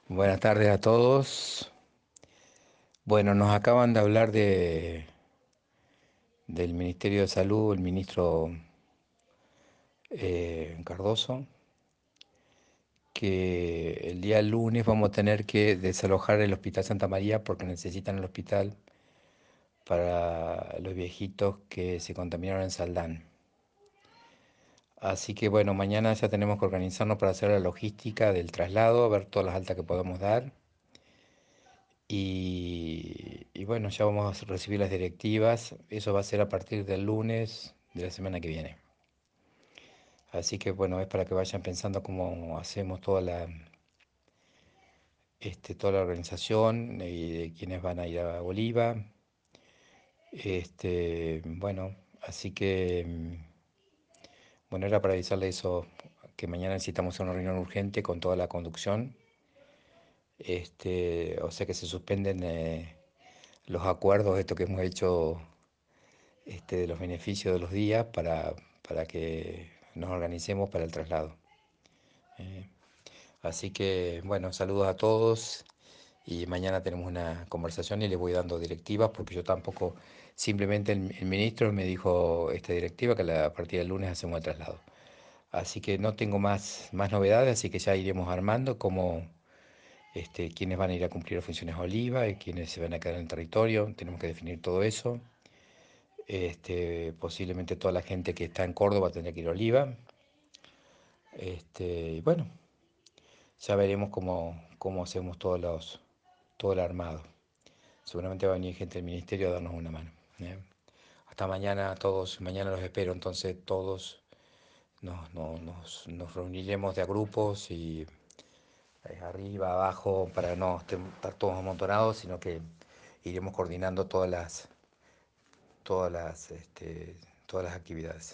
Buenas tardes a todos. Bueno, nos acaban de hablar del Ministerio de Salud, el ministro Cardoso, que el día lunes vamos a tener que desalojar el Hospital Santa María porque necesitan el hospital para los viejitos que se contaminaron en Saldán. Así que bueno, mañana ya tenemos que organizarnos para hacer la logística del traslado, ver todas las altas que podemos dar. Y bueno, ya vamos a recibir las directivas. Eso va a ser a partir del lunes de la semana que viene. Así que bueno, es para que vayan pensando cómo hacemos toda la organización y de quiénes van a ir a Bolívar. Bueno, así que bueno, era para avisarle eso, que mañana necesitamos una reunión urgente con toda la conducción. O sea que se suspenden los acuerdos, esto que hemos hecho de los beneficios de los días para que nos organicemos para el traslado. Así que, bueno, saludos a todos y mañana tenemos una conversación y les voy dando directivas porque yo tampoco, simplemente el ministro me dijo esta directiva que a partir del lunes hacemos el traslado. Así que no tengo más novedades, así que ya iremos armando cómo, quiénes van a ir a cumplir las funciones a Oliva y quiénes se van a quedar en el territorio. Tenemos que definir todo eso. Posiblemente toda la gente que está en Córdoba tendrá que ir a Oliva. Y bueno, ya veremos cómo hacemos todo el armado. Seguramente va a venir gente del ministerio a darnos una mano. ¿Eh? Hasta mañana todos, mañana los espero, entonces todos nos reuniremos de a grupos y arriba, abajo, para no estar todos amontonados, sino que iremos coordinando todas las actividades.